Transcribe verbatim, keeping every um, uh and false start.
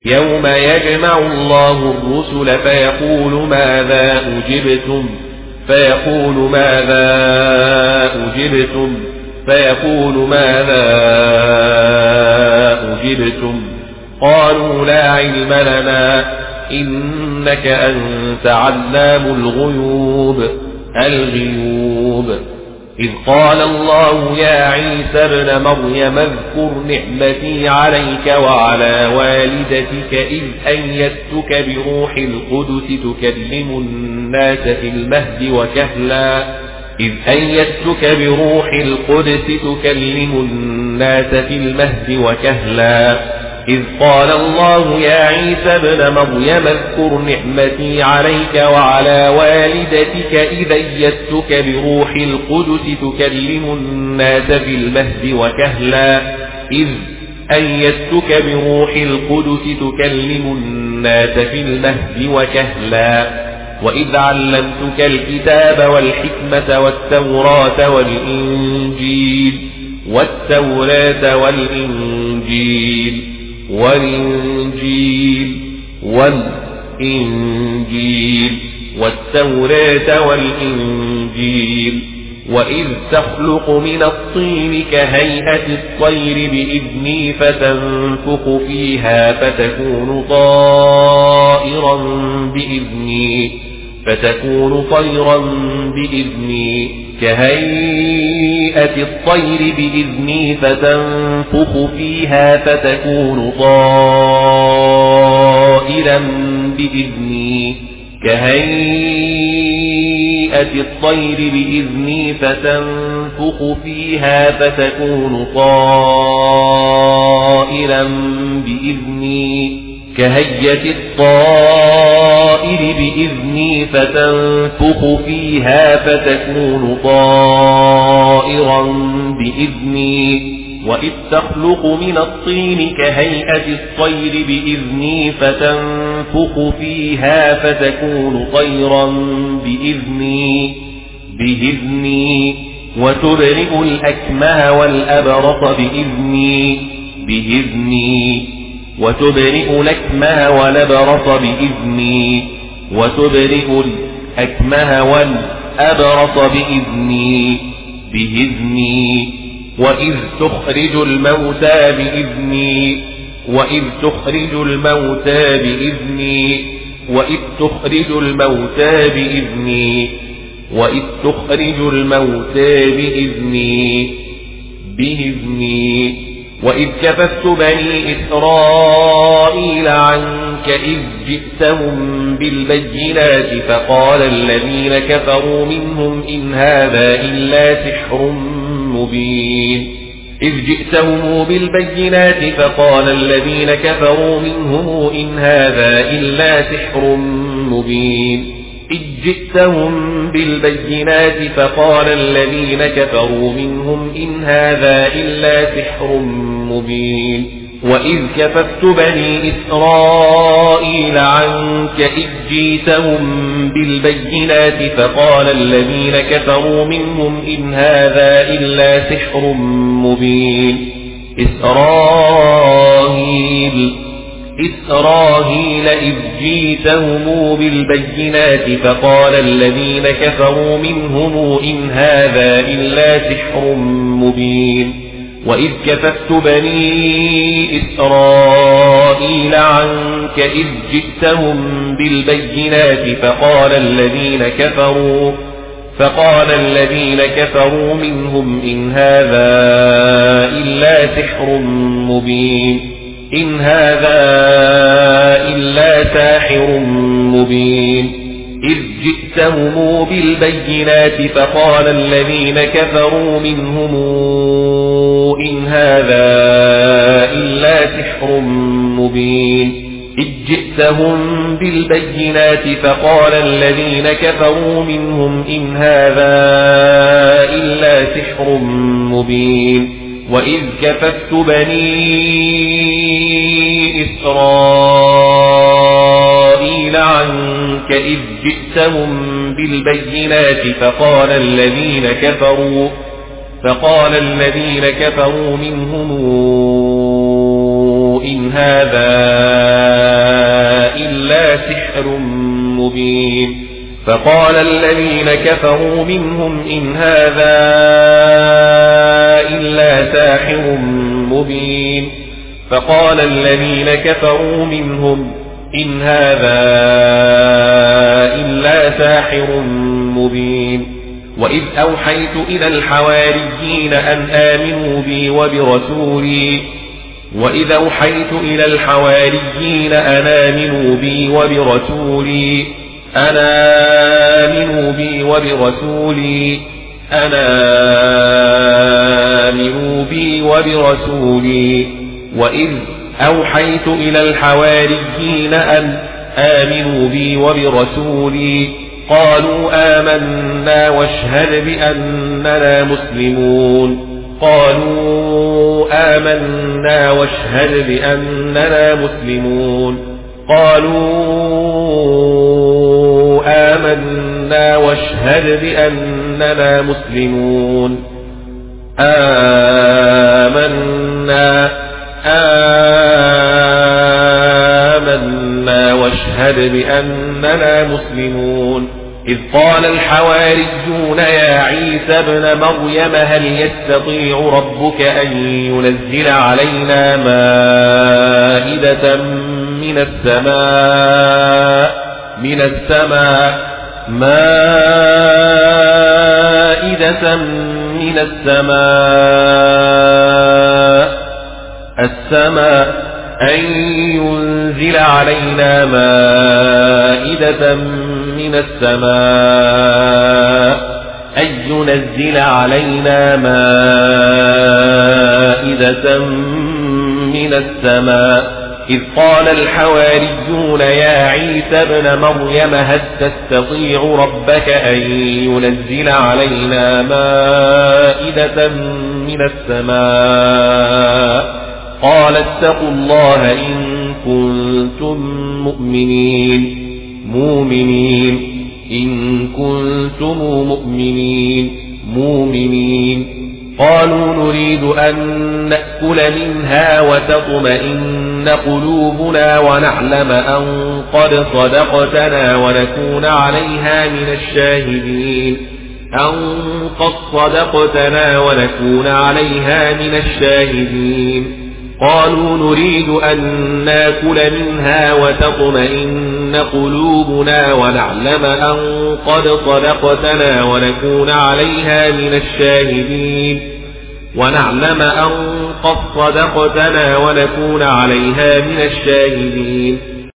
يوم يجمع الله الرسل فيقول ماذا أجبتم فيقول ماذا أجبتم فيقول ماذا أجبتم قالوا لا علم لنا إنك أنت علام الغيوب الغيوب إذ قال الله يا عيسى ابن مريم اذكر نعمتي عليك وعلى والدتك إذ أيدتك بروح القدس تكلم الناس في المهد وكهلا إذ أيدتك بروح القدس تكلم الناس في المهد وكهلا إذ قال الله يا عيسى ابن مريم اذكر نعمتي عليك وعلى والدتك إذ أيدتك بروح القدس تكلم الناس في المهد وكهلا إذ أيدتك بروح القدس تكلم الناس في المهد وكهلا وإذ علمتك الكتاب والحكمة والتوراة والإنجيل والتوراة والإنجيل والإنجيل والإنجيل والتوراة والإنجيل وإذ تخلق من الطين كهيئة الطير بإذني فتنفخ فيها فتكون طائرا بإذني فتكون طيرا بإذني كهيئة الطير بإذني فتنفخ فيها فتكون طائرا بإذني كهيئة الطير بإذني فتنفخ فيها فتكون طائرا بإذني كهيئة الطائر بإذني فتنفخ فيها فتكون طائرا بإذني وإذ تخلق من الطين كهيئة الطير بإذني فتنفخ فيها فتكون طيرا بإذني بإذني وتبرئ الأكمه والأبرص بإذني بإذني وتبرئ الأكمه والأبرص بإذني وتبرئ الأكمه والأبرص بإذني بإذني وإذ تخرج الموتى بإذني وإذ تخرج الموتى بإذني وإذ تخرج الموتى بإذني وإذ تخرج الموتى بإذني بإذني وإذ كففت بني إسرائيل عنك إذ جئتهم بالبينات فقال الذين كفروا منهم إن هذا إلا سحر مبين إذ جئتهم بالبينات فقال الذين كفروا منهم إن هذا إلا سحر مبين إذ جئتهم بالبينات فقال الذين كفروا منهم إن هذا إلا سحر مبين وإذ كففت بني إسرائيل عنك إذ جئتهم بالبينات فقال الذين كفروا منهم إن هذا إلا سحر مبين إسرائيل إسرائيل إذ جئتهم بالبينات فقال الذين كفروا منهم إن هذا إلا سحر مبين وإذ كففت بني إسرائيل عنك إذ جئتهم بالبينات فقال الذين كفروا فقال الذين كفروا منهم إن هذا إلا سحر مبين إن هذا إلا ساحر مبين إذ جئتهم بالبينات فقال الذين كفروا منهم إن هذا إلا سحر مبين إذ جئتهم بالبينات فقال الذين كفروا منهم إن هذا إلا سحر مبين وإذ كففت بني إسرائيل عنك إذ جئتهم بالبينات فقال الذين كفروا فقال الذين كفروا منهم إن هذا إلا سحر مبين فقال الذين كفروا منهم إن هذا إلا ساحر مبين فقال الذين كفروا منهم إن هذا إلا ساحر مبين وإذ أوحيت إلى الحواريين أن آمنوا بي وبرسولي وإذ أوحيت إلى الحواريين أن آمنوا بي وبرسولي أن آمنوا بي وبرسولي أن آمنوا بي وبرسولي وإذ أوحيت إلى الحواريين أن آمنوا بي وبرسولي قالوا آمنا واشهد بأننا مسلمون قالوا آمنا واشهد بأننا مسلمون قالوا آمنا واشهد بأننا مسلمون آمنا آمنا واشهد بأننا مسلمون إذ قال الحواريون يا عيسى ابن مريم هل يستطيع ربك أن ينزل علينا مائدة من السماء من السماء مائدة من السماء السماء أن ينزل علينا مائدة من السماء أن ينزل علينا مائدة من السماء إذ قال الحواريون يا عيسى ابن مريم هل تستطيع ربك أن ينزل علينا مائدة من السماء قال اتقوا الله إن كنتم مؤمنين مؤمنين إن كنتم مؤمنين مؤمنين قالوا نريد أن نأكل منها وتطمئن قلوبنا ونعلم أن قد صدقتنا ونكون عليها من الشاهدين أن قد صدقتنا ونكون عليها من الشاهدين قالوا نريد أن نأكل منها وتطمئن قلوبنا ونعلم أن قد صدقتنا ونكون عليها من الشاهدين ونعلم أن قد صدقتنا ونكون عليها من الشاهدين